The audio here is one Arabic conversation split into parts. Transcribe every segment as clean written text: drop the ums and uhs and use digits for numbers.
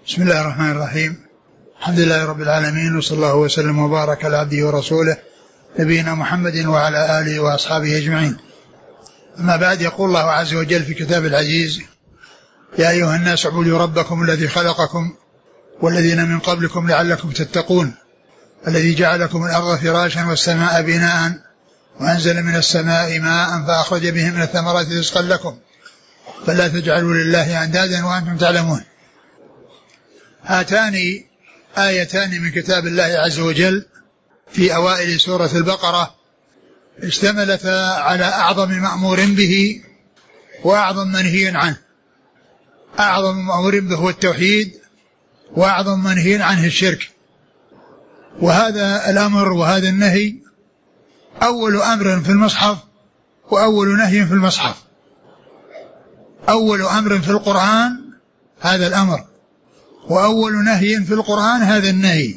بسم الله الرحمن الرحيم. الحمد لله رب العالمين، وصلى الله وسلم وبارك على عبده ورسوله نبينا محمد وعلى آله وأصحابه أجمعين. أما بعد، يقول الله عز وجل في كتاب العزيز: يا أيها الناس اعبدوا ربكم الذي خلقكم والذين من قبلكم لعلكم تتقون الذي جعل لكم الأرض فراشا والسماء بناء وأنزل من السماء ماء فأخرج به من الثمرات رزقا لكم فلا تجعلوا لله أندادا وأنتم تعلمون. هاتان آيتان من كتاب الله عز وجل في أوائل سورة البقرة اشتملتا على أعظم مأمور به وأعظم منهي عنه. أعظم مأمور به هو التوحيد، وأعظم منهي عنه الشرك. وهذا الأمر وهذا النهي أول أمر في المصحف وأول نهي في المصحف. أول أمر في القرآن هذا الأمر، وأول نهي في القرآن هذا النهي.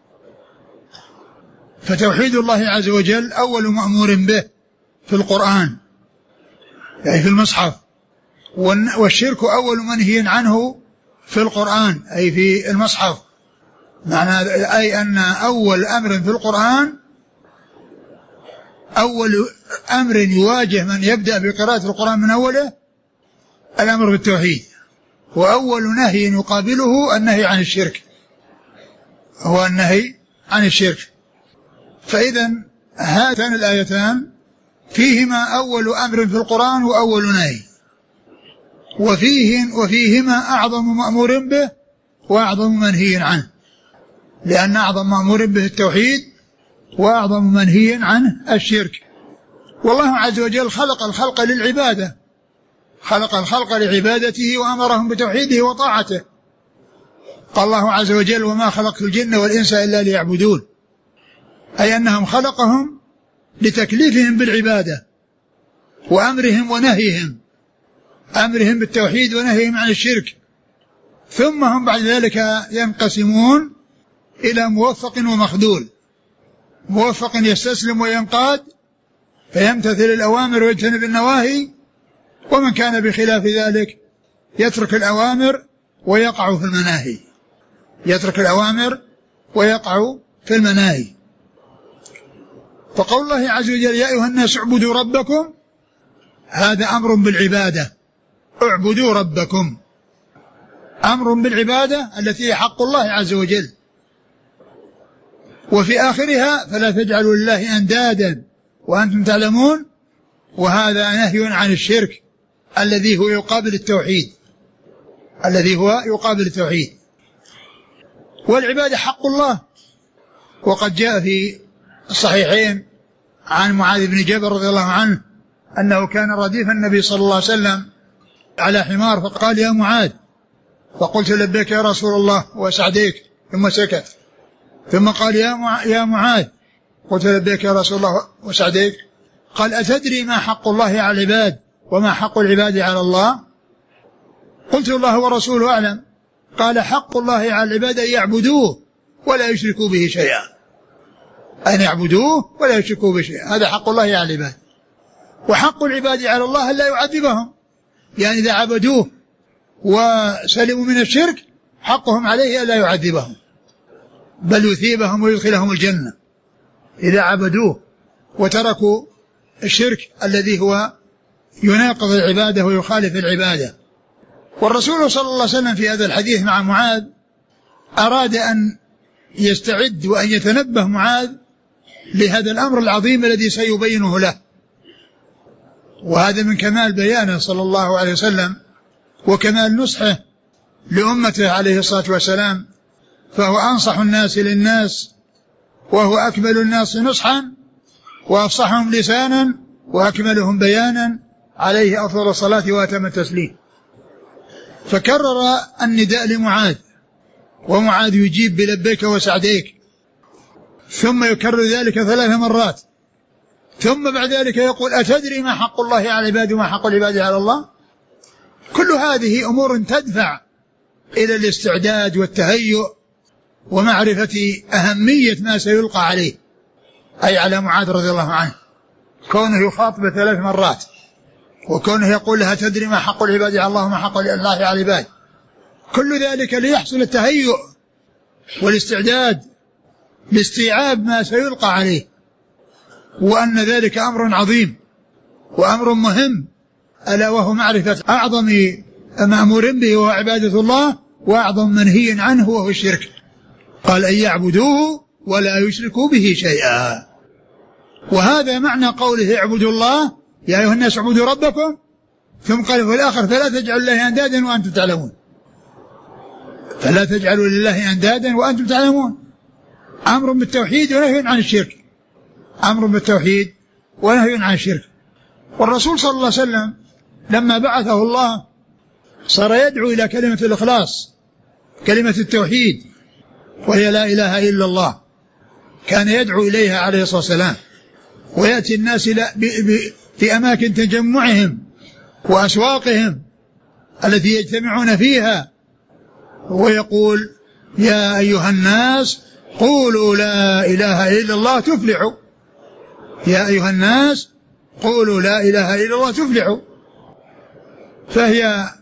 فتوحيد الله عز وجل أول مأمور به في القرآن أي في المصحف، والشرك أول منهي عنه في القرآن أي في المصحف. معنى أي أن أول أمر في القرآن، أول أمر يواجه من يبدأ بقراءة القرآن من أوله الأمر بالتوحيد، وأول نهي يقابله النهي عن الشرك، هو النهي عن الشرك. فإذا هاتان الآيتان فيهما أول أمر في القرآن وأول نهي، وفيهما أعظم مأمور به وأعظم منهي عنه، لأن أعظم مأمور به التوحيد وأعظم منهي عنه الشرك. والله عز وجل خلق الخلق للعبادة، خلق الخلق لعبادته وأمرهم بتوحيده وطاعته. قال الله عز وجل: وما خلقت الجن والإنس إلا ليعبدون، أي أنهم خلقهم لتكليفهم بالعبادة وأمرهم ونهيهم، أمرهم بالتوحيد ونهيهم عن الشرك. ثم هم بعد ذلك ينقسمون إلى موفق ومخذول. موفق يستسلم وينقاد فيمتثل الأوامر ويجتنب النواهي، ومن كان بخلاف ذلك يترك الأوامر ويقع في المناهي، يترك الأوامر ويقع في المناهي. فقول الله عز وجل: يا أيها الناس اعبدوا ربكم، هذا أمر بالعبادة. اعبدوا ربكم، أمر بالعبادة التي هي حق الله عز وجل. وفي آخرها: فلا تجعلوا لله أندادا وأنتم تعلمون، وهذا نهي عن الشرك الذي هو يقابل التوحيد، الذي هو يقابل التوحيد. والعبادة حق الله. وقد جاء في الصحيحين عن معاذ بن جبل رضي الله عنه أنه كان رديف النبي صلى الله عليه وسلم على حمار، فقال: يا معاذ، فقلت: لبيك يا رسول الله وسعديك، ثم سكت. ثم قال: يا معاذ، قلت: لبيك يا رسول الله وسعديك. قال: أتدري ما حق الله على العباد وما حق العباد على الله؟ قلت: الله ورسوله أعلم. قال: حق الله على العباد أن يعبدوه ولا يشركوا به شيئا، أن يعبدوه ولا يشركوا به شيئا، هذا حق الله على العباد. وحق العباد على الله أن لا يعذبهم، يعني إذا عبدوه وسلموا من الشرك حقهم عليه أن لا يعذبهم، بل يثيبهم ويدخلهم الجنة إذا عبدوه وتركوا الشرك الذي هو يناقض العبادة ويخالف العبادة. والرسول صلى الله عليه وسلم في هذا الحديث مع معاذ أراد أن يستعد وأن يتنبه معاذ لهذا الأمر العظيم الذي سيبينه له، وهذا من كمال بيانه صلى الله عليه وسلم وكمال نصحه لأمته عليه الصلاة والسلام. فهو أنصح الناس للناس، وهو أكمل الناس نصحا وأفصحهم لسانا وأكملهم بيانا، عليه أفضل الصلاة وأتم التسليم. فكرر النداء لمعاذ، ومعاذ يجيب بلبيك وسعديك، ثم يكرر ذلك 3 مرات، ثم بعد ذلك يقول: أتدري ما حق الله على العباد وما حق العباد على الله؟ كل هذه أمور تدفع إلى الاستعداد والتهيؤ ومعرفة أهمية ما سيلقى عليه، أي على معاذ رضي الله عنه، كونه يخاطب 3 مرات، وكونه يقول لها: تدري ما حق العباد على الله وما حق الله على العباد؟ كل ذلك ليحصل التهيؤ والاستعداد لاستيعاب ما سيلقى عليه، وأن ذلك أمر عظيم وأمر مهم، ألا وهو معرفة أعظم مأمور به وهو عبادة الله، وأعظم منهي عنه وهو الشرك. قال أن يعبدوه ولا يشركوا به شيئا. وهذا معنى قوله اعبدوا الله يا أيها الناس اعبدوا ربكم، ثم قال في الآخر فلا تجعلوا لله أندادا وأنتم تعلمون. فلا تجعلوا لله أندادا وأنتم تعلمون، أمر بالتوحيد ونهي عن الشرك، أمر بالتوحيد ونهي عن الشرك. والرسول صلى الله عليه وسلم لما بعثه الله صار يدعو إلى كلمة الإخلاص، كلمة التوحيد، وهي لا إله إلا الله، كان يدعو إليها عليه الصلاة والسلام، ويأتي الناس في أماكن تجمعهم وأسواقهم التي يجتمعون فيها، ويقول يا أيها الناس قولوا لا إله إلا الله تفلحوا، يا أيها الناس قولوا لا إله إلا الله تفلحوا. فهي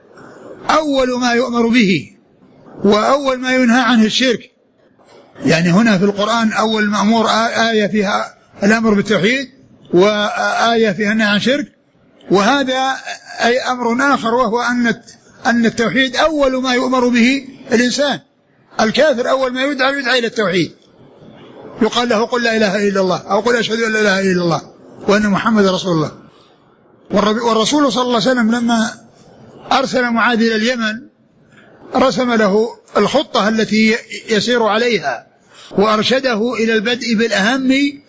أول ما يؤمر به وأول ما ينهى عنه الشرك. يعني هنا في القرآن أول مأمور آية فيها الأمر بالتوحيد وآية فيها النهي عن الشرك، وهذا أي أمر آخر، وهو أن التوحيد أول ما يؤمر به الإنسان. الكافر أول ما يدعى إلى التوحيد، يقال له قل لا إله إلا الله، أو قل أشهد أن لا إله إلا الله وأن محمد رسول الله. والرسول صلى الله عليه وسلم لما أرسل معاذ إلى اليمن رسم له الخطة التي يسير عليها، وأرشده إلى البدء بالأهم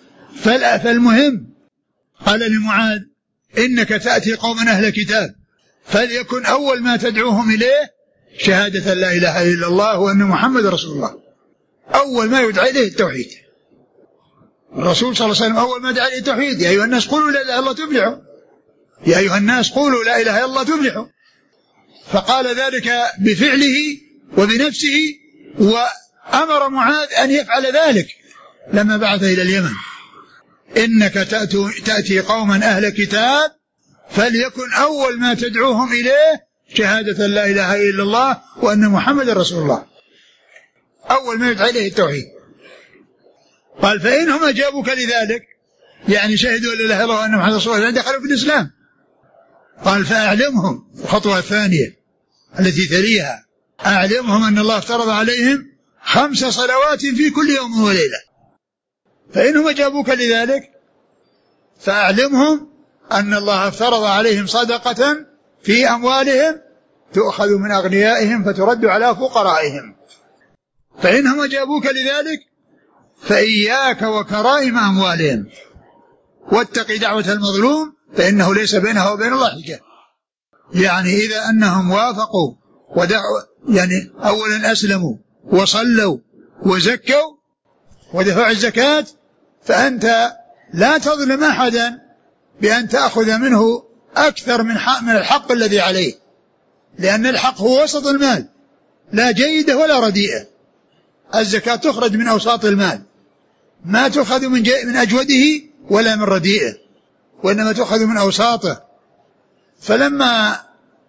فالمهم. قال لمعاذ إنك تأتي قوما أهل كتاب، فليكن أول ما تدعوهم إليه شهادة لا إله إلا الله وأن محمد رسول الله. أول ما يدعى إليه التوحيد. الرسول صلى الله عليه وسلم أول ما دعا إليه التوحيد، يا أيها الناس قولوا لا إله إلا الله تفلحوا، يا أيها الناس قولوا لا إله إلا الله تفلحوا. فقال ذلك بفعله وبنفسه، وأمر معاذ أن يفعل ذلك لما بعث إلى اليمن. إنك تأتي قوما أهل كتاب فليكن أول ما تدعوهم إليه شهادة لا إله إلا الله وأن محمد رسول الله. أول ما يدعى إليه التوحيد. قال فإنهم أجابوك لذلك، يعني شهدوا لا إله إلا الله وأن محمد رسول الله، دخلوا في الإسلام. قال فأعلمهم، الخطوة الثانية التي تليها، أعلمهم أن الله افترض عليهم 5 صلوات في كل يوم وليلة. فإنهم أجابوك لذلك فأعلمهم أن الله افترض عليهم صدقة في أموالهم تؤخذ من أغنيائهم فترد على فقرائهم. فإنهم أجابوك لذلك فإياك وكرائم أموالهم، واتق دعوة المظلوم فإنه ليس بينها وبين الله حجاب. يعني إذا أنهم وافقوا يعني أولا أسلموا وصلوا وزكوا ودفعوا الزكاة، فأنت لا تظلم أحدا بأن تأخذ منه أكثر من الحق الذي عليه، لأن الحق هو وسط المال، لا جيدة ولا رديئة. الزكاة تخرج من أوساط المال، ما تأخذ من أجوده ولا من رديئه، وإنما تأخذ من أوساطه. فلما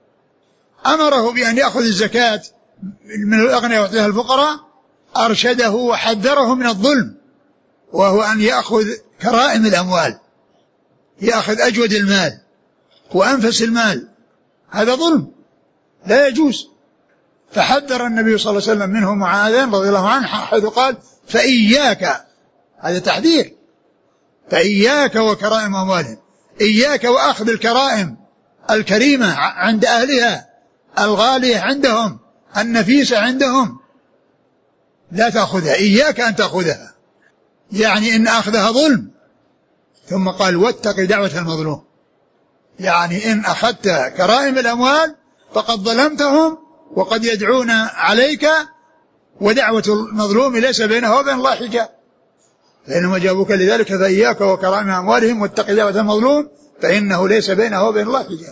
أمره بأن يأخذ الزكاة من الأغنياء ويعطيها الفقراء أرشده وحذره من الظلم، وهو أن يأخذ كرائم الأموال، يأخذ أجود المال وأنفس المال، هذا ظلم لا يجوز. فحذر النبي صلى الله عليه وسلم منه معاذ رضي الله عنه، حيث قال فإياك، هذا تحذير، فإياك وكرائم أموالهم، إياك وأخذ الكرائم الكريمة عند أهلها، الغالية عندهم، النفيسة عندهم، لا تأخذها، إياك أن تأخذها، يعني إن أخذها ظلم. ثم قال واتق دعوة المظلوم، يعني إن أخذت كرائم الأموال فقد ظلمتهم وقد يدعون عليك، ودعوة المظلوم ليس بينه وبين الله حجاب. فإنهم أجابوك لذلك فإياك وكرائم أموالهم واتق دعوة المظلوم فإنه ليس بينه وبين الله حجاب.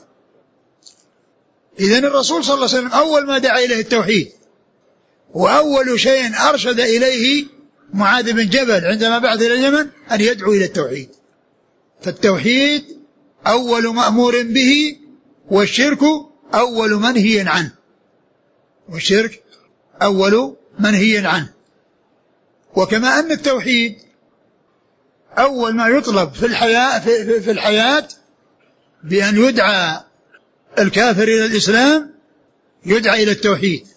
إذن الرسول صلى الله عليه وسلم أول ما دعا إليه التوحيد، وأول شيء أرشد إليه معاذ بن جبل عندما بعث إلى اليمن أن يدعو إلى التوحيد. فالتوحيد أول مأمور به، والشرك أول منهي عنه. والشرك أول منهي عنه. وكما أن التوحيد أول ما يطلب في الحياة بأن يدعى الكافر إلى الإسلام يدعى إلى التوحيد،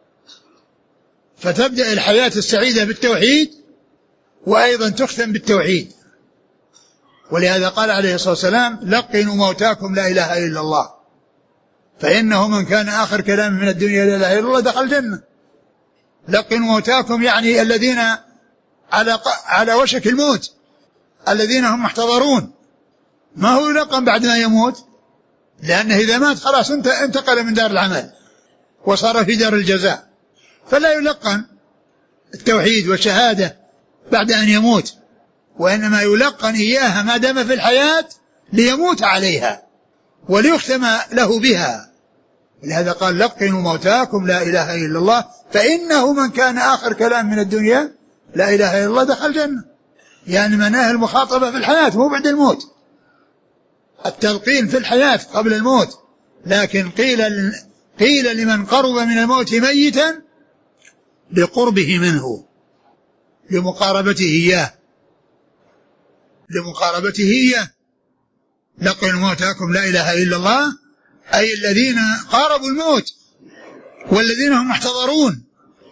فتبدأ الحياة السعيدة بالتوحيد وأيضا تختم بالتوحيد. ولهذا قال عليه الصلاة والسلام لقنوا موتاكم لا إله إلا الله فإنه من كان آخر كلام من الدنيا لا إله إلا الله دخل الجنة. لقنوا موتاكم يعني الذين على وشك الموت، الذين هم محتضرون، ما هو يلقن بعد ما يموت، لأنه إذا مات خلاص انتقل من دار العمل وصار في دار الجزاء، فلا يلقن التوحيد والشهادة بعد أن يموت، وإنما يلقن إياها ما دام في الحياة ليموت عليها وليختم له بها. لهذا قال لقنوا موتاكم لا إله إلا الله فإنه من كان آخر كلام من الدنيا لا إله إلا الله دخل الجنة. يعني مناه المخاطبة في الحياة مو بعد الموت، التلقين في الحياة قبل الموت، لكن قيل لمن قرب من الموت ميتا لقربه منه لمقاربته إياه. لقنوا موتاكم لا إله إلا الله أي الذين قاربوا الموت والذين هم محتضرون.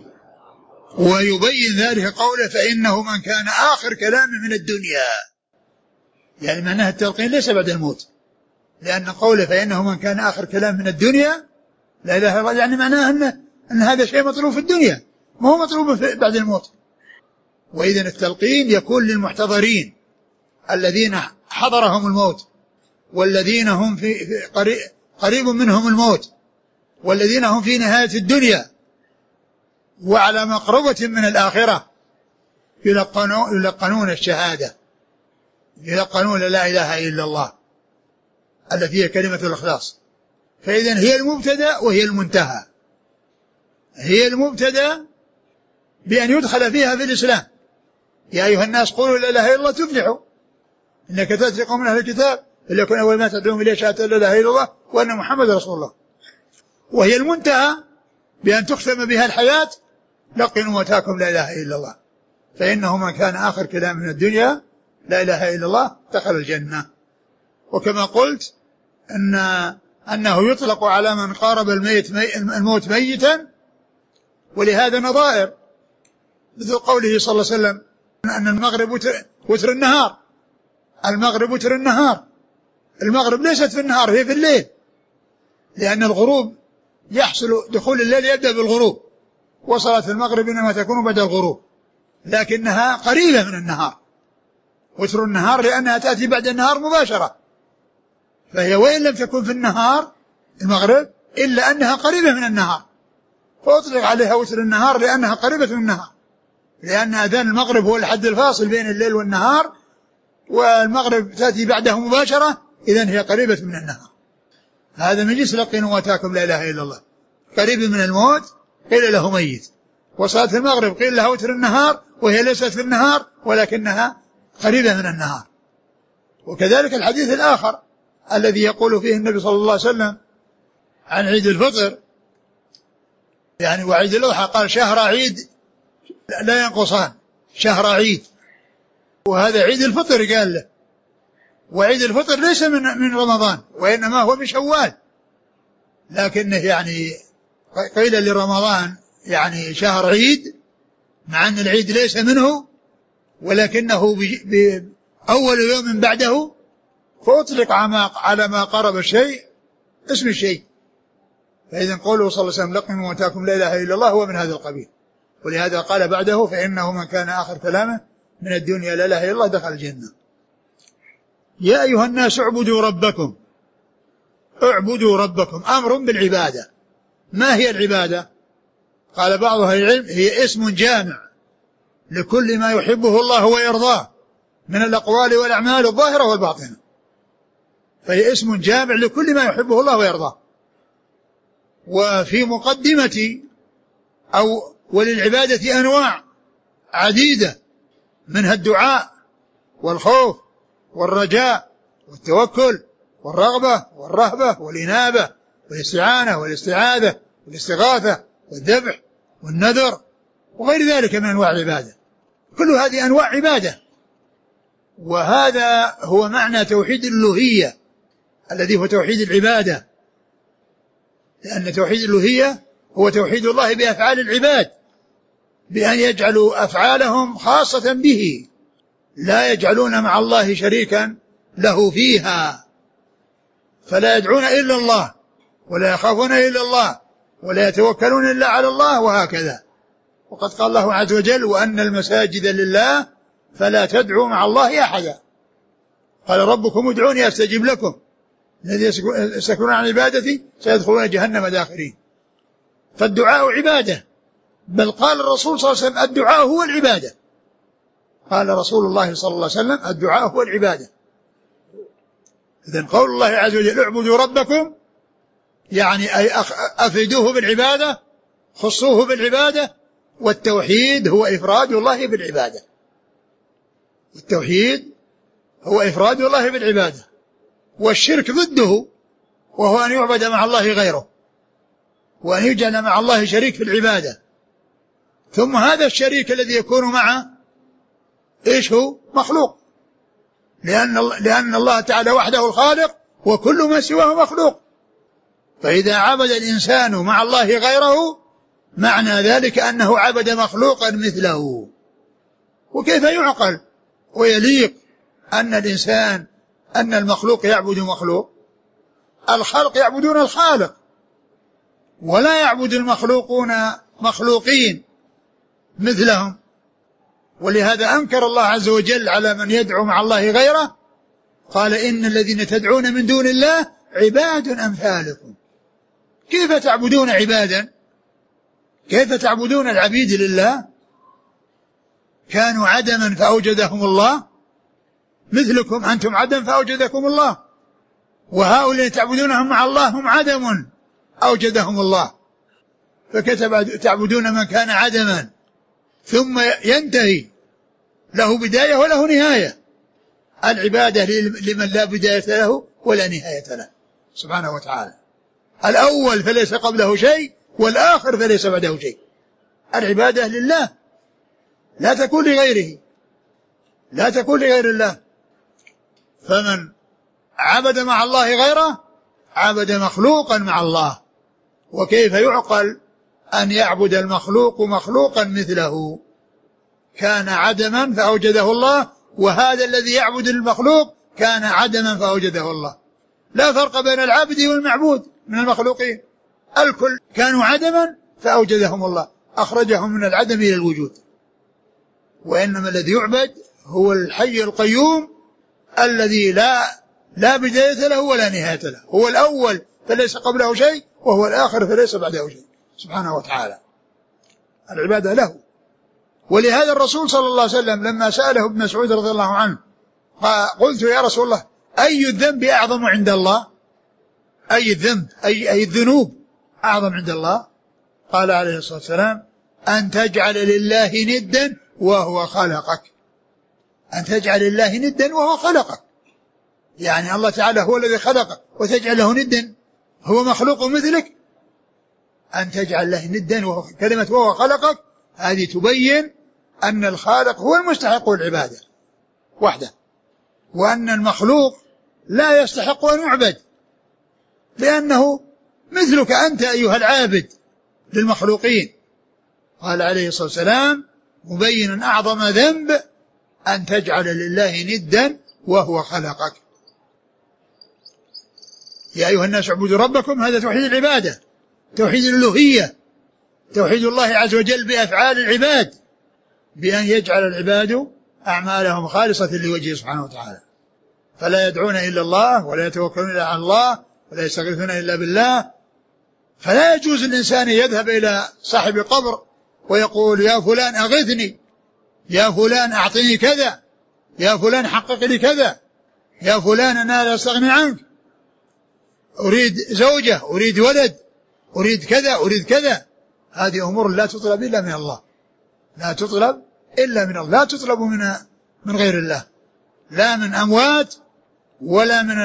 ويبين ذلك قوله فإنه من كان آخر كلام من الدنيا، يعني معناه التلقين ليس بعد الموت، لأن قوله فإنه من كان آخر كلام من الدنيا لا إله إلا الله يعني معناه أن هذا شيء مطلوب في الدنيا ما هو مطلوب بعد الموت. وإذن التلقين يكون للمحتضرين الذين حضرهم الموت والذين هم في قريب منهم الموت والذين هم في نهاية الدنيا وعلى مقربة من الآخرة يلقنون الشهادة، يلقنون لا إله إلا الله التي هي كلمة الإخلاص. فإذن هي المبتدأ وهي المنتهى. هي المبتدأ بأن يدخل فيها في الإسلام يا أيها الناس قولوا لا إله إلا الله تفلحوا إنك تأتي قوم من أهل الكتاب فليكن أول ما تدعوهم إليه شهادة لا إله إلا الله وأن محمد رسول الله. وهي المنتهى بأن تختم بها الحياة لقنوا موتاكم لا إله إلا الله فإنه من كان آخر كلام من الدنيا لا إله إلا الله دخل الجنة. وكما قلت أنه يطلق على من قارب الموت ميتا، ولهذا نظائر مثل قوله صلى الله عليه وسلم أن المغرب وتر النهار. المغرب وتر النهار، المغرب ليست في النهار هي في الليل، لأن الغروب يحصل دخول الليل يبدأ بالغروب، وصلاة المغرب إنما تكون بعد الغروب، لكنها قريبة من النهار. وتر النهار لأنها تأتي بعد النهار مباشرة، فهي وإن لم تكن في النهار المغرب إلا أنها قريبة من النهار، فأطلق عليها وتر النهار لأنها قريبة من النهار، لأن أذان المغرب هو الحد الفاصل بين الليل والنهار، والمغرب تأتي بعده مباشرة، إذن هي قريبة من النهار. هذا من جنس لقنوا موتاكم لا إله إلا الله. قريب من الموت قيل له ميت، وصلاة المغرب قيل لها وتر النهار وهي ليست في النهار ولكنها قريبة من النهار. وكذلك الحديث الآخر الذي يقول فيه النبي صلى الله عليه وسلم عن عيد الفطر يعني وعيد الأضحى قال شهر عيد لا ينقصان، شهر عيد، وهذا عيد الفطر قال له. وعيد الفطر ليس من رمضان وإنما هو من شوال، لكنه يعني قيل لرمضان يعني شهر عيد مع أن العيد ليس منه ولكنه بأول يوم بعده، فأطلق على ما قرب الشيء اسم الشيء. فإذا قوله صلى الله عليه وسلم لقنوا موتاكم لا إله إلا الله هو من هذا القبيل. ولهذا قال بعده فإنه من كان آخر كلامه من الدنيا لا إله إلا الله دخل الجنة. يا أيها الناس اعبدوا ربكم. اعبدوا ربكم أمر بالعبادة. ما هي العبادة؟ قال بعض أهل العلم هي اسم جامع لكل ما يحبه الله ويرضاه من الأقوال والأعمال الظاهرة والباطنة، فهي اسم جامع لكل ما يحبه الله ويرضاه. وفي مقدمة وللعبادة أنواع عديدة منها الدعاء والخوف والرجاء والتوكل والرغبة والرهبة والإنابة والاستعانة والاستعاذة والاستغاثة والذبح والنذر وغير ذلك من أنواع العبادة، كل هذه أنواع عبادة. وهذا هو معنى توحيد الألوهية الذي هو توحيد العبادة، لأن توحيد الألوهية هو توحيد الله بأفعال العباد، بأن يجعلوا أفعالهم خاصة به، لا يجعلون مع الله شريكا له فيها، فلا يدعون إلا الله ولا يخافون إلا الله ولا يتوكلون إلا على الله، وهكذا. وقد قال الله عز وجل: وأن المساجد لله فلا تدعوا مع الله أحدا. قال: ربكم ادعوني أستجب لكم، الذين يستكبرون عن عبادتي سيدخلون جهنم داخرين. فالدعاء عبادة، بل قال الرسول صلى الله عليه وسلم: الدعاء هو العبادة. قال رسول الله صلى الله عليه وسلم: الدعاء هو العبادة. إذن قول الله عز وجل: اعبدوا ربكم، يعني أي أفردوه بالعبادة، خصوه بالعبادة. والتوحيد هو إفراد الله بالعبادة، التوحيد هو إفراد الله بالعبادة، والشرك ضده وهو أن يعبد مع الله غيره، وأن يجعل مع الله شريك في العبادة. ثم هذا الشريك الذي يكون معه إيش هو؟ مخلوق، لأن الله تعالى وحده الخالق وكل ما سواه مخلوق. فإذا عبد الإنسان مع الله غيره معنى ذلك أنه عبد مخلوقا مثله. وكيف يعقل ويليق أن المخلوق يعبد مخلوق؟ الخلق يعبدون الخالق، ولا يعبد المخلوقون مخلوقين مثلهم. ولهذا أنكر الله عز وجل على من يدعو مع الله غيره، قال: إن الذين تدعون من دون الله عباد أمثالكم. كيف تعبدون عبادا؟ كيف تعبدون العبيد لله؟ كانوا عدما فأوجدهم الله، مثلكم أنتم عدم فأوجدكم الله، وهؤلاء تعبدونهم مع الله هم عدم أوجدهم الله. فكيف تعبدون من كان عدما ثم ينتهي، له بداية وله نهاية؟ العبادة لمن لا بداية له ولا نهاية له سبحانه وتعالى. الأول فليس قبله شيء، والآخر فليس بعده شيء. العبادة لله، لا تكون لغيره، لا تكون لغير الله. فمن عبد مع الله غيره عبد مخلوقا مع الله. وكيف يعقل أن يعبد المخلوق مخلوقا مثله؟ كان عدما فأوجده الله، وهذا الذي يعبد المخلوق كان عدما فأوجده الله. لا فرق بين العبد والمعبود من المخلوقين، الكل كانوا عدما فأوجدهم الله، أخرجهم من العدم إلى الوجود. وإنما الذي يعبد هو الحي القيوم الذي لا بداية له ولا نهاية له، هو الأول فليس قبله شيء، وهو الآخر فليس بعده شيء سبحانه وتعالى. العبادة له. ولهذا الرسول صلى الله عليه وسلم لما سأله ابن مسعود رضي الله عنه قلت: يا رسول الله، أي الذنب أعظم عند الله؟ أي الذنب أي الذنوب أعظم عند الله؟ قال عليه الصلاة والسلام: أن تجعل لله ندا وهو خلقك. أن تجعل لله ندا وهو خلقك، يعني الله تعالى هو الذي خلقك وتجعل له ندا، هو مخلوق مثلك. أن تجعل له ندا كلمة وهو خلقك هذه تبين أن الخالق هو المستحق العبادة وحده، وأن المخلوق لا يستحق أن يعبد، لأنه مثلك أنت أيها العابد للمخلوقين. قال عليه الصلاة والسلام مبينا أعظم ذنب: أن تجعل لله ندا وهو خلقك. يا أيها الناس اعبدوا ربكم، هذا توحيد العبادة، توحيد الألوهية، توحيد الله عز وجل بأفعال العباد، بأن يجعل العباد أعمالهم خالصة لوجهه سبحانه وتعالى، فلا يدعون إلا الله ولا يتوكلون إلا على الله ولا يستغيثون إلا بالله. فلا يجوز الإنسان يذهب إلى صاحب قبر ويقول: يا فلان أغثني، يا فلان أعطني كذا، يا فلان حقق لي كذا، يا فلان أنا لا أستغني عنك، أريد زوجة، أريد ولد، أريد كذا، أريد كذا. هذه أمور لا تطلب إلا من الله، لا تطلب إلا من الله، لا تطلب من غير الله، لا من أموات ولا من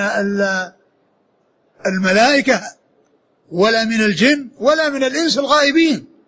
الملائكة ولا من الجن ولا من الإنس الغائبين.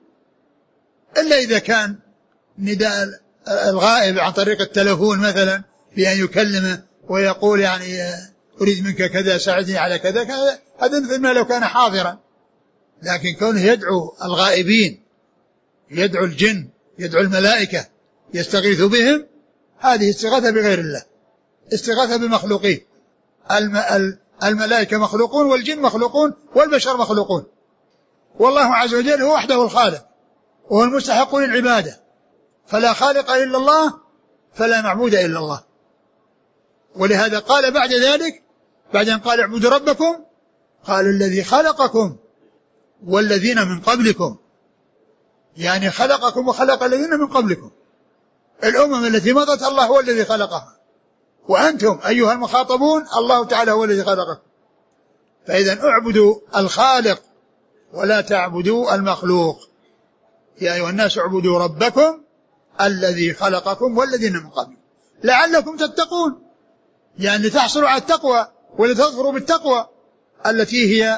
إلا إذا كان نداء الغائب عن طريق التلفون مثلا بأن يكلمه ويقول يعني أريد منك كذا، ساعدني على كذا كذا، هذا مثل ما لو كان حاضرا. لكن كونه يدعو الغائبين، يدعو الجن، يدعو الملائكة، يستغيث بهم، هذه استغاثة بغير الله، استغاثة بمخلوقين. الملائكة مخلوقون، والجن مخلوقون، والبشر مخلوقون، والله عز وجل هو وحده الخالق وهو المستحق للعبادة، فلا خالق إلا الله، فلا معبود إلا الله. ولهذا قال بعد ذلك، بعد أن قال اعبدوا ربكم، قال الذي خلقكم والذين من قبلكم، يعني خلقكم وخلق الذين من قبلكم. الأمم التي مضت الله هو الذي خلقها، وأنتم أيها المخاطبون الله تعالى هو الذي خلقكم. فإذا اعبدوا الخالق ولا تعبدوا المخلوق. يا أيها الناس اعبدوا ربكم الذي خلقكم والذين من قبلكم لعلكم تتقون، يعني لتحصلوا على التقوى ولتظفروا بالتقوى التي هي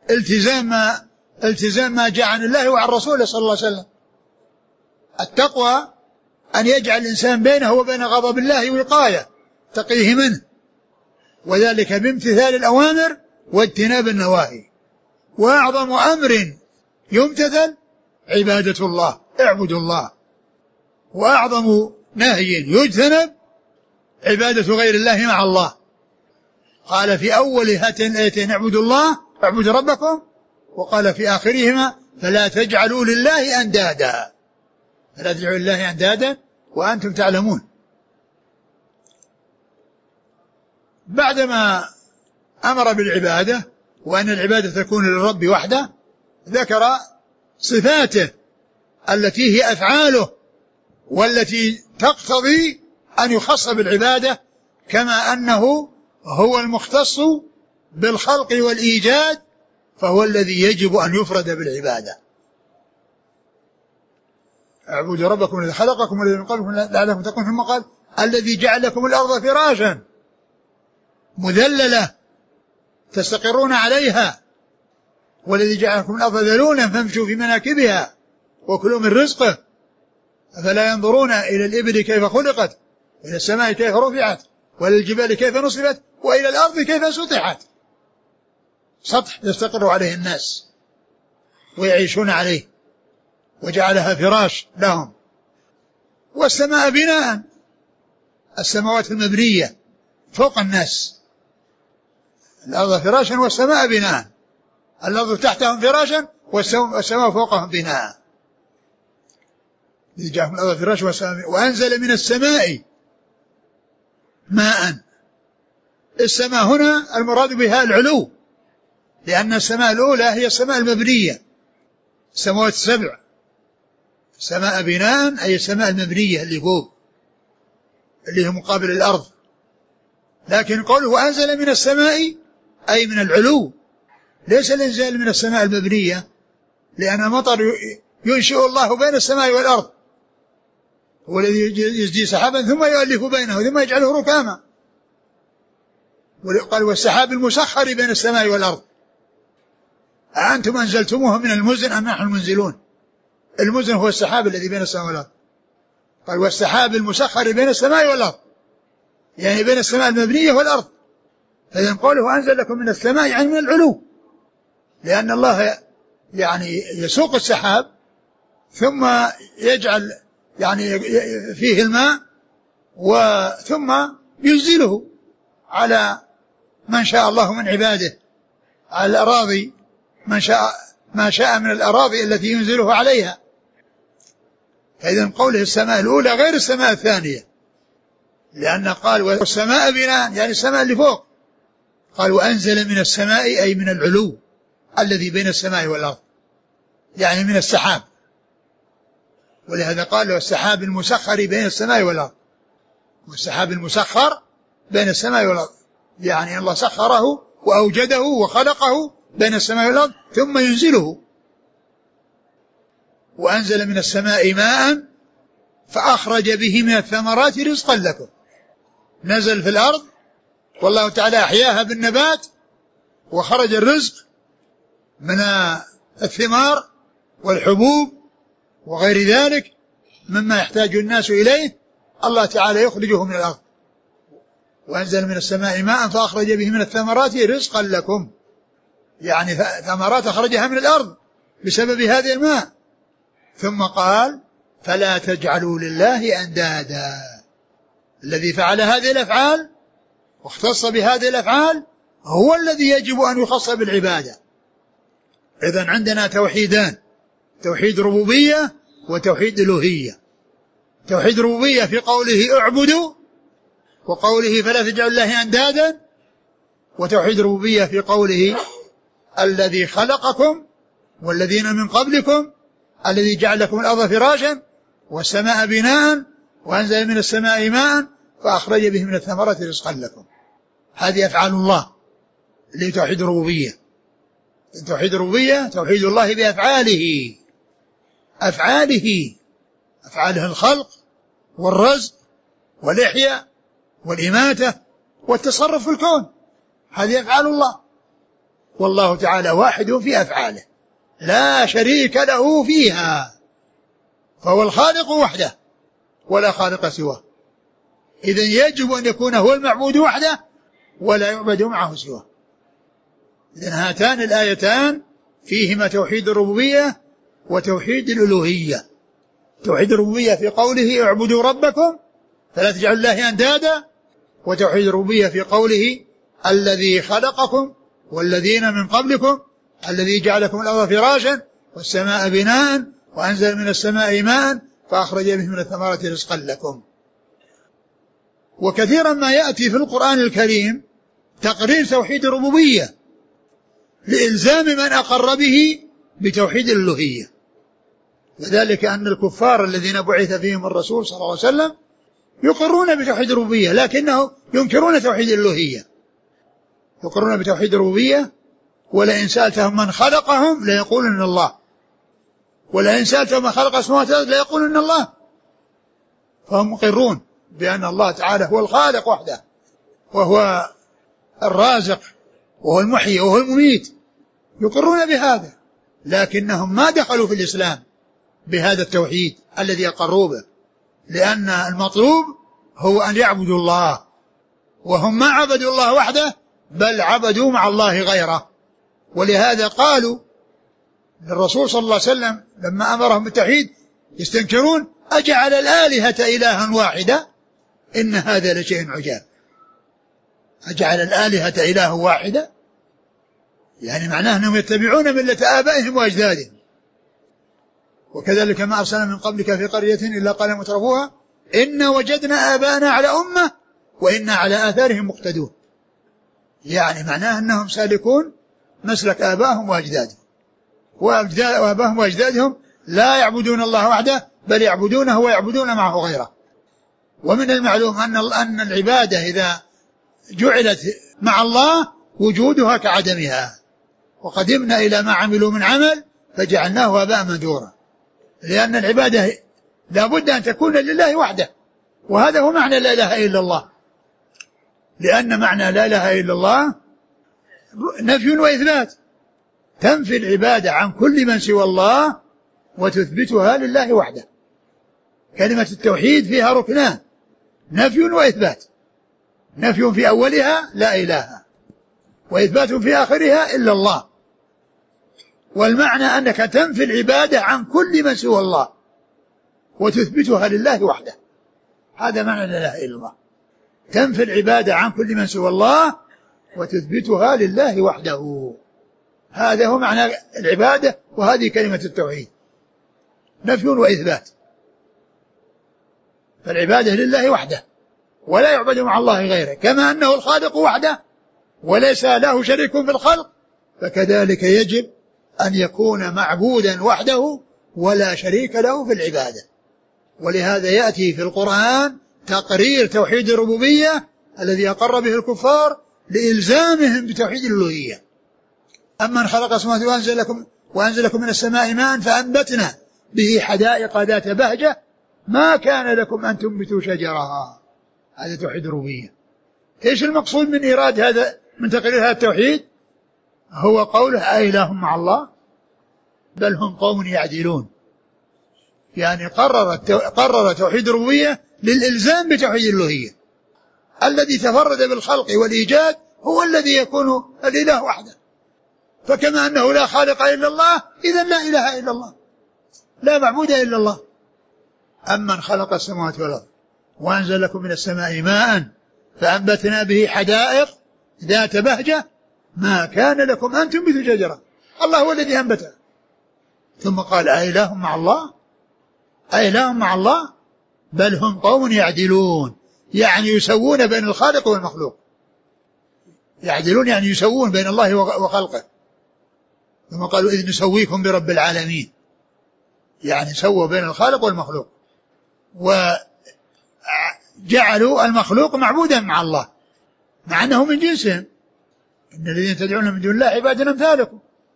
التزام ما جاء عن الله وعن رسوله صلى الله عليه وسلم. التقوى أن يجعل الإنسان بينه وبين غضب الله وقاية تقيه منه، وذلك بامتثال الأوامر واجتناب النواهي. وأعظم أمر يمتثل عبادة الله، اعبدوا الله. وأعظم نهي يجتنب عبادة غير الله مع الله. قال في أول هاتين الآيتين اعبدوا الله، اعبدوا ربكم، وقال في آخرهما فلا تجعلوا لله أندادا، فلا تجعلوا لله أندادا وأنتم تعلمون. بعدما أمر بالعبادة وأن العبادة تكون للرب وحده، ذكر صفاته التي هي أفعاله والتي تقتضي أن يخص بالعبادة، كما أنه هو المختص بالخلق والإيجاد، فهو الذي يجب أن يفرد بالعبادة. اعبدوا ربكم الذي خلقكم والذي من قبلكم لعلكم تتقون. ثم قال الذي جعل لكم الأرض فراشا مذللة تستقرون عليها، والذي جعل لكم الأرض ذلولا فامشوا في مناكبها وكلوا من رزقه، أفلا ينظرون إلى الإبل كيف خلقت، إلى السماء كيف رفعت، وإلى الجبال كيف نصبت، وإلى الأرض كيف سطحت. سطح يستقر عليه الناس ويعيشون عليه، وجعلها فراش لهم. والسماء بناء، السماوات المبنية فوق الناس، الأرض فراشا والسماء بناء، الأرض تحتهم فراشا والسماء فوقهم بناء. جعلهم الأرض فراشا والسماء. وأنزل من السماء ماء. السماء هنا المراد بها العلو، لأن السماء الأولى هي السماء المبنية، السماوات السبع. سماء بناء أي السماء المبنية اللي فوق، اللي هي مقابل الأرض. لكن قوله وأنزل من السماء أي من العلو، ليس الإنزال من السماء المبنية، لأن المطر ينشئ الله بين السماء والأرض، هو الذي يزدي سحابا ثم يؤلف بينه ثم يجعله ركاما. قال والسحاب المسخر بين السماء والأرض أأنتم أنزلتموه من المزن أم نحن المنزلون. المزن هو السحاب الذي بين السماء والأرض. قال والسحاب المسخر بين السماء والأرض، يعني بين السماء المبنية والأرض. فإذن قوله أنزل لكم من السماء يعني من العلو، لأن الله يعني يسوق السحاب ثم يجعل يعني فيه الماء ثم ينزله على من شاء الله من عباده، على الأراضي ما شاء من الأراضي التي ينزله عليها. فإذن قوله السماء الأولى غير السماء الثانية، لأن قال والسماء بناء يعني السماء اللي فوق. قال وأنزل من السماء أي من العلو الذي بين السماء والأرض، يعني من السحاب. ولهذا قال والسحاب المسخر بين السماء والأرض. والسحاب المسخر بين السماء والأرض يعني الله سخره وأوجده وخلقه بين السماء والأرض ثم ينزله. وأنزل من السماء ماء فأخرج به من الثمرات رزقا لكم. نزل في الأرض والله تعالى أحياها بالنبات وخرج الرزق من الثمار والحبوب وغير ذلك مما يحتاج الناس إليه الله تعالى يخرجه من الأرض. وأنزل من السماء ماء فأخرج به من الثمرات رزقا لكم، يعني ثمرات أخرجها من الأرض بسبب هذا الماء. ثم قال فلا تجعلوا لله أندادا. الذي فعل هذه الأفعال واختص بهذه الأفعال هو الذي يجب أن يخص بالعبادة. إذن عندنا توحيدان، توحيد ربوبية وتوحيد ألوهية. توحيد ربوبية في قوله اعبدوا وقوله فلا تجعلوا لله أندادا، وتوحيد ربوبية في قوله الذي خلقكم والذين من قبلكم الذي جعل لكم الأرض فراشا والسماء بناء وأنزل من السماء ماء فأخرج به من الثمرات رزقا لكم. هذه أفعال الله اللي توحيد الربوبية. توحيد الربوبية توحيد الله بأفعاله، أفعاله الخلق والرزق والإحياء والإماتة والتصرف في الكون، هذه أفعال الله. والله تعالى واحد في أفعاله لا شريك له فيها، فهو الخالق وحده ولا خالق سواه. إذن يجب أن يكون هو المعبود وحده ولا يعبد معه سواه. إذن هاتان الآيتان فيهما توحيد الربوبية وتوحيد الألوهية. توحيد الربوبية في قوله اعبدوا ربكم فلا تجعلوا الله أندادا، وتوحيد الربوبية في قوله الذي خلقكم والذين من قبلكم الذي جعلكم الأرض فراشا والسماء بناء وأنزل من السماء ماء فأخرج به من الثمرات رزقا لكم. وكثيرا ما يأتي في القرآن الكريم تقرير توحيد الربوبية لإلزام من أقر به بتوحيد الألوهية، وذلك أن الكفار الذين بعث فيهم الرسول صلى الله عليه وسلم يقرون بتوحيد الربوبية لكنه ينكرون توحيد الألوهية. يقرون بتوحيد الربوبية ولئن سألتهم من خلقهم ليقولن الله، ولئن سألتهم من خلق السماوات والأرض ليقولن الله. فهم مقرون بأن الله تعالى هو الخالق وحده وهو الرازق وهو المحيي وهو المميت، يقرون بهذا، لكنهم ما دخلوا في الإسلام بهذا التوحيد الذي أقروا به، لأن المطلوب هو أن يعبدوا الله، وهم ما عبدوا الله وحده بل عبدوا مع الله غيره. ولهذا قالوا للرسول صلى الله عليه وسلم لما أمرهم بالتوحيد يستنكرون أجعل الآلهة إلها واحدا إن هذا لشيء عجاب. أجعل الآلهة إله واحدا يعني معناه أنهم يتبعون ملة آبائهم وأجدادهم. وكذلك ما أرسلنا من قبلك في قرية إلا قال مترفوها إنا وجدنا آباءنا على أمة وإنا على آثارهم مقتدون، يعني معناه أنهم سالكون مسلك آبائهم وأجدادهم، وآبائهم وأجدادهم لا يعبدون الله وحده بل يعبدونه ويعبدون معه غيره. ومن المعلوم أن العبادة إذا جعلت مع الله وجودها كعدمها، وقدمنا إلى ما عملوا من عمل فجعلناه هباء منثورا، لأن العبادة لا بد أن تكون لله وحده، وهذا هو معنى لا إله إلا الله، لأن معنى لا إله إلا الله نفي وإثبات، تنفي العبادة عن كل من سوى الله وتثبتها لله وحده. كلمة التوحيد فيها ركنان، نفي وإثبات، نفي في أولها لا إله، وإثبات في آخرها إلا الله. والمعنى أنك تنفي العبادة عن كل من سوى الله وتثبتها لله وحده، هذا معنى لا إله إلا الله، تنفي العبادة عن كل من سوى الله وتثبتها لله وحده، هذا هو معنى العبادة، وهذه كلمة التوحيد، نفي وإثبات. فالعبادة لله وحده ولا يعبد مع الله غيره، كما أنه الخالق وحده وليس له شريك في الخلق، فكذلك يجب أن يكون معبودا وحده ولا شريك له في العبادة. ولهذا يأتي في القرآن تقرير توحيد الربوبية الذي أقر به الكفار لإلزامهم بتوحيد الألوهية. أمن خلق السماوات وأنزل لكم من السماء ماء فأنبتنا به حدائق ذات بهجة ما كان لكم أن تنبتوا شجرها، هذا توحيد الربوبية. إيش المقصود من إيراد هذا من تقرير هذا التوحيد؟ هو قوله أإله مع الله بل هم قوم يعدلون، يعني قرر توحيد الربوبية للإلزام بتوحيد الألوهية. الذي تفرد بالخلق والإيجاد هو الذي يكون الإله وحده، فكما أنه لا خالق إلا الله إذن لا إله إلا الله، لا معبود إلا الله. أمن خلق السماوات والأرض وأنزل لكم من السماء ماء فأنبتنا به حدائق ذات بهجة ما كان لكم أن تنبتوا شجرة، الله هو الذي أنبتها. ثم قال أإله مع الله، أإله مع الله، بل هم قوم يعدلون، يعني يسوون بين الخالق والمخلوق. يعدلون يعني يسوون بين الله وخلقه. ثم قالوا إذ نسويكم برب العالمين، يعني سووا بين الخالق والمخلوق، وجعلوا المخلوق معبودا مع الله مع أنه من جنسهم. إن الذين تدعون من دون الله عباد أمثالكم،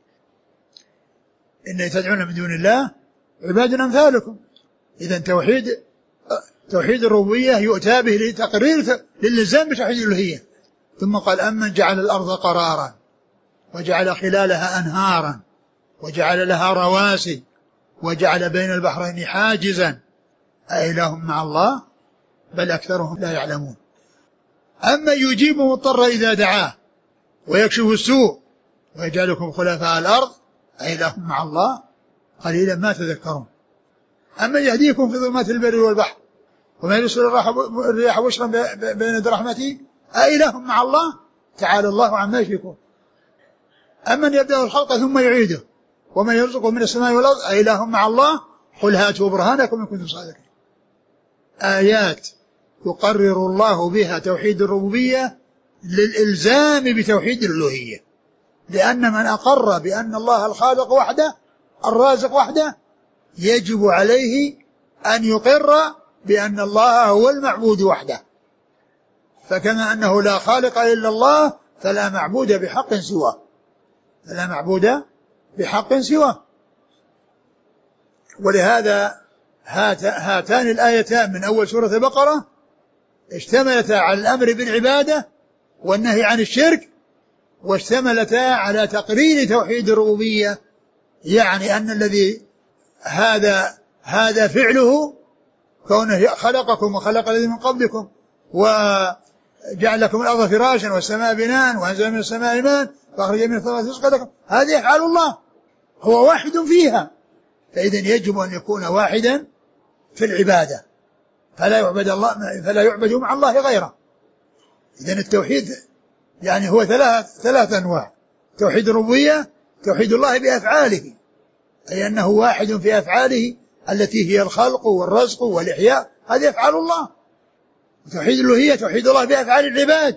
إن تدعون من دون الله عباد أمثالكم. إذن توحيد الربوبية يؤتى به لتقرير للإلزام بتوحيد الألوهية. ثم قال أمن جعل الأرض قرارا وجعل خلالها أنهارا وجعل لها رواسي وجعل بين البحرين حاجزا أإله مع الله بل أكثرهم لا يعلمون. أما يجيب مضطر إذا دعاه ويكشف السوء ويجعلكم خلفاء الأرض أإله مع الله قليلا ما تذكرون. أما يهديكم في ظلمات البر والبحر وما يرسل الرياح بشرا بين يدي رحمته أإله مع الله تعالى الله عما يشركون. أمن يبدأ الخلق ثم يعيده ومن يرزقه من السماء والأرض أإله مع الله قل هاتوا برهانكم إن كنتم صادقين. آيات يقرر الله بها توحيد الربوبية للإلزام بتوحيد الألوهية، لأن من أقر بأن الله الخالق وحده الرازق وحده يجب عليه أن يقر بأن الله هو المعبود وحده. فكما أنه لا خالق إلا الله فلا معبود بحق سواه، فلا معبود بحق سواه. ولهذا هاتان الآيتان من أول سورة البقرة اشتملتا على الأمر بالعبادة والنهي عن الشرك، واشتملتا على تقرير توحيد الربوبية، يعني أن الذي هذا فعله كونه خلقكم وخلق الذين من قبلكم وجعل لكم الأرض فراشا والسماء بناء وأنزل من السماء ماء فأخرج من الثمرات رزقا لكم، هذه يفعل الله، هو واحد فيها. فإذن يجب أن يكون واحدا في العبادة فلا يعبد مع الله غيره. إذن التوحيد يعني هو ثلاث أنواع: توحيد الربوبية، توحيد الله بأفعاله أي أنه واحد في أفعاله التي هي الخلق والرزق والإحياء، هذه أفعال الله. توحيد الألوهية توحيد الله بأفعال العباد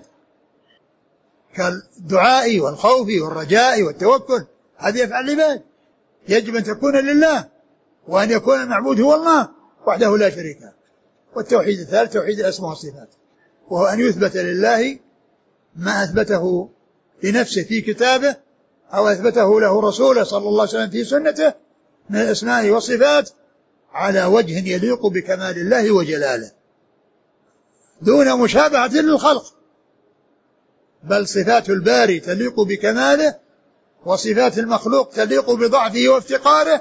كالدعاء والخوف والرجاء والتوكل، هذه أفعال العباد يجب أن تكون لله وأن يكون المعبود هو الله وحده لا شريك له. والتوحيد الثالث توحيد الأسماء والصفات، وهو أن يثبت لله ما أثبته لنفسه في كتابه أو أثبته له رسوله صلى الله عليه وسلم في سنته من الأسماء والصفات على وجه يليق بكمال الله وجلاله دون مشابهة للخلق، بل صفات الباري تليق بكماله وصفات المخلوق تليق بضعفه وافتقاره.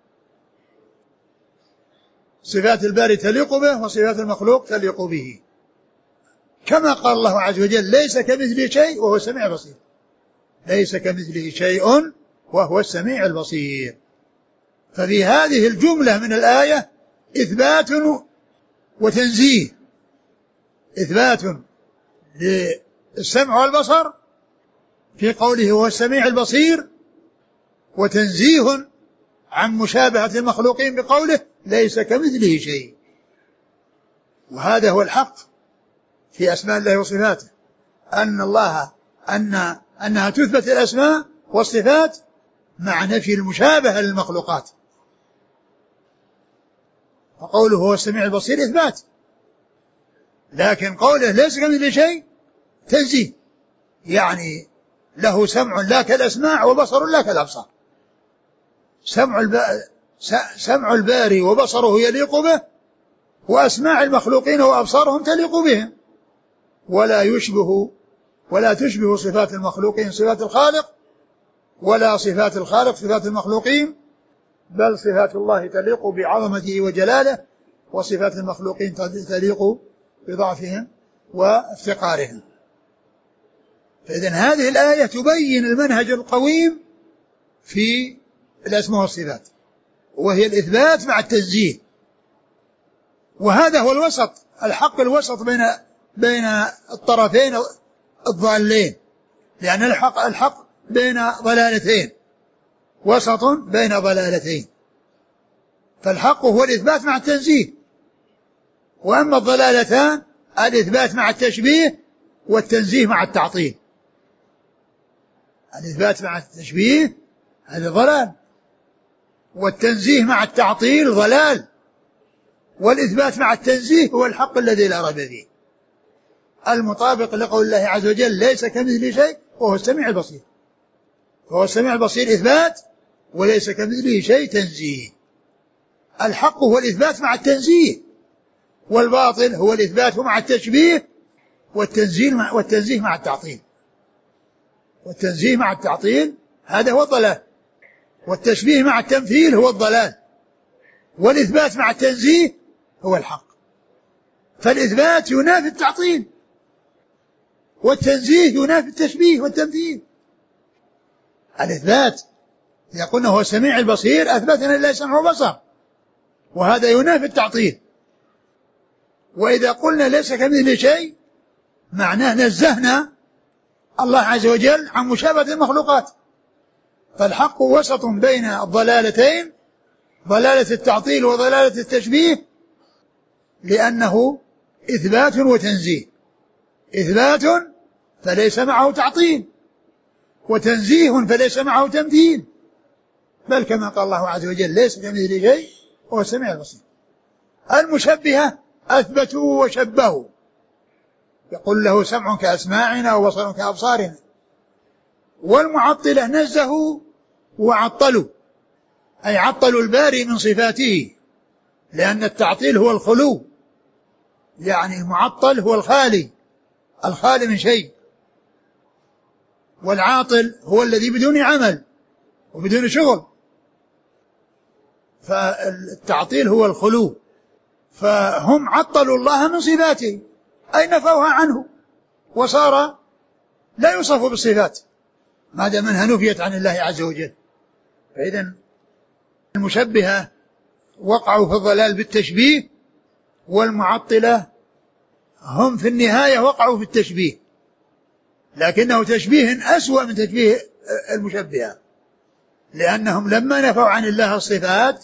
صفات الباري تليق به وصفات المخلوق تليق به، كما قال الله عز وجل ليس كمثله شيء وهو السميع البصير، ليس كمثله شيء وهو السميع البصير. ففي هذه الجملة من الآية إثبات وتنزيه، إثبات للسمع والبصر في قوله هو السميع البصير، وتنزيه عن مشابهة المخلوقين بقوله ليس كمثله شيء. وهذا هو الحق في أسماء الله وصفاته، أن الله أنها تثبت الأسماء والصفات مع نفي المشابهة للمخلوقات. فقوله هو السميع البصير إثبات، لكن قوله ليس كمثله شيء تنزيه، يعني له سمع لا كالأسماع وبصر لا كالأبصار. سمع الباري وبصره يليق به، وأسماع المخلوقين وأبصارهم تليق بهم، ولا تشبه صفات المخلوقين صفات الخالق، ولا صفات الخالق صفات المخلوقين، بل صفات الله تليق بعظمته وجلاله، وصفات المخلوقين تليق بضعفهم وافتقارهم. فإذن هذه الآية تبين المنهج القويم في الأسماء والصفات، وهي الإثبات مع التنزيه، وهذا هو الوسط، الحق الوسط بين الطرفين الضالين، لأن الحق بين ضلالتين، وسط بين ضلالتين. فالحق هو الإثبات مع التنزيه، وأما الضلالتان الإثبات مع التشبيه والتنزيه مع التعطيل. الإثبات مع التشبيه هذا ضلال، والتنزيه مع التعطيل ضلال، والإثبات مع التنزيه هو الحق الذي لا ريب فيه، المطابق لقول الله عز وجل ليس كمثله شيء وهو السميع البصير. فهو السميع البصير إثبات، وليس كمثله شيء تنزيه. الحق هو الإثبات مع التنزيه، والباطل هو الإثبات مع التشبيه والتنزيه مع التعطيل. والتنزيه مع التعطيل هذا هو الضلال، والتشبيه مع التمثيل هو الضلال، والإثبات مع التنزيه هو الحق. فالإثبات ينافي التعطيل، والتنزيه ينافي التشبيه والتمثيل. الإثبات يقول هو السميع البصير، أثبتنا لله سمع وبصر، وهذا ينافي التعطيل. وإذا قلنا ليس كمثله شيء معناه نزهنا الله عز وجل عن مشابهة المخلوقات. فالحق وسط بين الضلالتين، ضلالة التعطيل وضلالة التشبيه، لأنه إثبات وتنزيه. إثبات فليس معه تعطيل، وتنزيه فليس معه تمثيل، بل كما قال الله عز وجل ليس كمثله شيء وهو السميع البصير. المشبهة أثبتوا وشبهوا، يقول له سمع كأسماعنا وبصر كأبصارنا. والمعطلة نزهوا وعطلوا، أي عطلوا الباري من صفاته، لأن التعطيل هو الخلو، يعني المعطل هو الخالي من شيء، والعاطل هو الذي بدون عمل وبدون شغل. فالتعطيل هو الخلو، فهم عطلوا الله من صفاته، أي نفوها عنه، وصار لا يوصف بالصفات ما دام منها نفيت عن الله عز وجل. فإذن المشبهة وقعوا في الضلال بالتشبيه، والمعطلة هم في النهاية وقعوا في التشبيه، لكنه تشبيه أسوأ من تشبيه المشبهة، لأنهم لما نفوا عن الله الصفات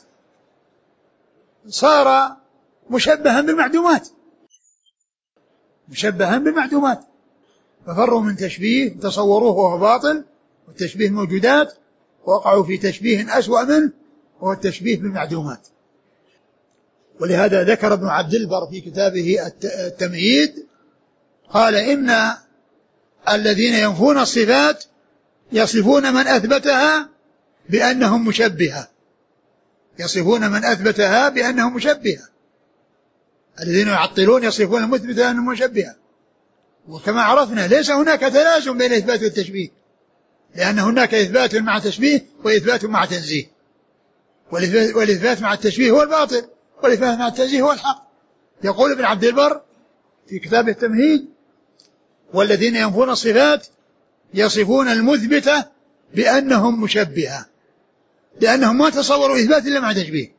صار مشبها بالمعدومات، ففروا من تشبيه تصوروه وهو باطل والتشبيه موجودات، وقعوا في تشبيه أسوأ منه وهو التشبيه بالمعدومات. ولهذا ذكر ابن عبد البر في كتابه التمهيد قال إن الذين ينفون الصفات يصفون من أثبتها بأنهم مشبهة، الذين يعطلون يصفون المثبتة أنهم مشبهة. وكما عرفنا ليس هناك تلازم بين الإثبات والتشبيه، لأن هناك إثبات مع تشبيه وإثبات مع تنزيه، والإثبات مع التشبيه هو الباطل، والإثبات مع التنزيه هو الحق. يقول ابن عبد البر في كتاب التمهيد والذين ينفون الصفات يصفون المثبتة بأنهم مشبهة، لأنهم ما تصوروا إثبات إلا مع تشبيه.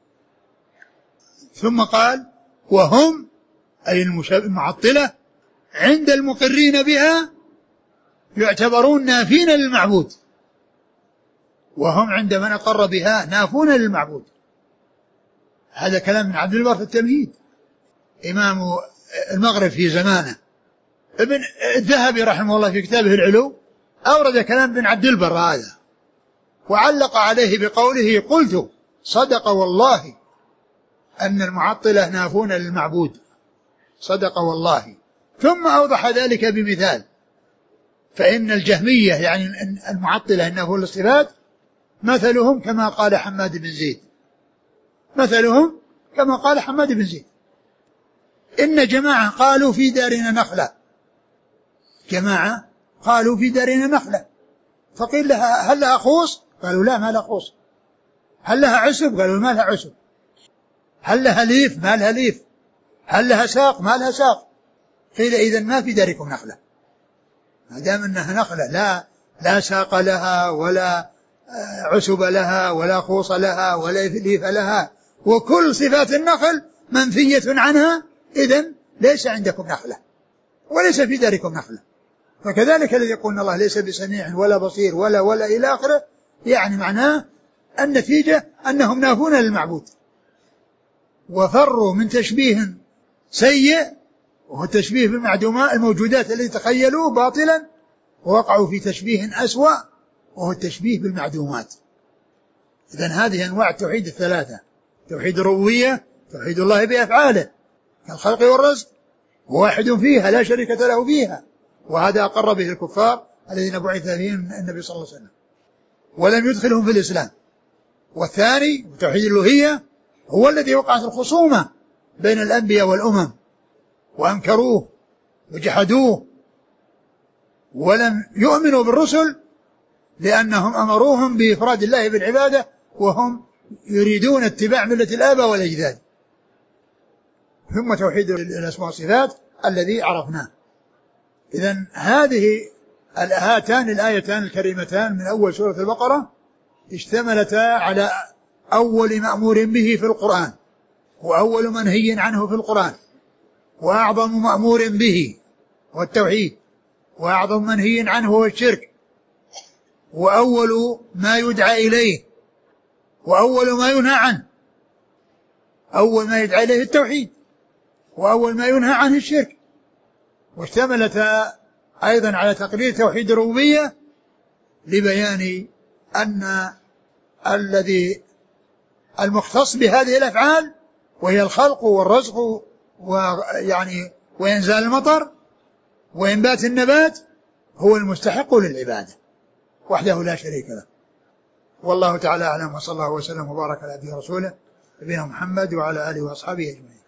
ثم قال وهم أي المعطلة عند المقرين بها يعتبرون نافين للمعبود، وهم عند من أقر بها نافون للمعبود. هذا كلام من عبد البر في التمهيد، إمام المغرب في زمانه. ابن الذهبي رحمه الله في كتابه العلو أورد كلام ابن عبد البر هذا، وعلق عليه بقوله قلت صدق والله أن المعطلة نافون للمعبود، صدق والله. ثم أوضح ذلك بمثال، فإن الجهمية يعني المعطلة النافون للصفات مثلهم كما قال حماد بن زيد، إن جماعة قالوا في دارنا نخلة، فقيل لها هل لها خوص؟ قالوا لا ما لها خوص. هل لها عسب؟ قالوا ما لها عسب. هل لها ليف؟ ما لها ليف. هل لها ساق؟ ما لها ساق. قيل إذن ما في داركم نخلة، ما دام أنها نخلة لا ساق لها ولا عسب لها ولا خوص لها ولا ليف لها، وكل صفات النخل منفية عنها، إذن ليس عندكم نخلة وليس في داركم نخلة. فكذلك الذي يقول الله ليس بسميع ولا بصير ولا إلى آخره، يعني معناه النتيجة أنهم نافون للمعبود وفروا من تشبيه سيء وهو التشبيه بالمعدومات الموجودات التي تخيلوا باطلا، ووقعوا في تشبيه أسوأ وهو التشبيه بالمعدومات. إذن هذه أنواع التوحيد الثلاثة: توحيد الربوبية، توحيد الله بأفعاله كالخلق والرزق، وواحد فيها لا شريكة له فيها، وهذا أقر به الكفار الذين بعث فيهم النبي صلى الله عليه وسلم ولم يدخلهم في الإسلام. والثاني توحيد الألوهية هو الذي وقعت الخصومة بين الأنبياء والأمم وأنكروه وجحدوه ولم يؤمنوا بالرسل لأنهم أمروهم بإفراد الله بالعبادة وهم يريدون اتباع ملة الآباء والأجداد. ثم توحيد الأسماء والصفات الذي عرفناه. إذن هذه هاتان الآيتان الكريمتان من أول سورة البقرة اشتملتا على أول مأمور به في القرآن، وأول منهي عنه في القرآن، وأعظم مأمور به هو التوحيد، وأعظم منهي عنه هو الشرك، وأول ما يدعى إليه، وأول ما ينهى عنه. أول ما يدعى إليه التوحيد، وأول ما ينهى عنه الشرك. واشتملت أيضا على تقرير توحيد الربوبية لبيان أن الذي المختص بهذه الأفعال وهي الخلق والرزق وإنزال المطر وإنبات النبات هو المستحق للعبادة وحده لا شريك له. والله تعالى أعلم، وصلى الله وسلم وبارك على عبده ورسوله نبينا محمد وعلى آله وأصحابه أجمعين.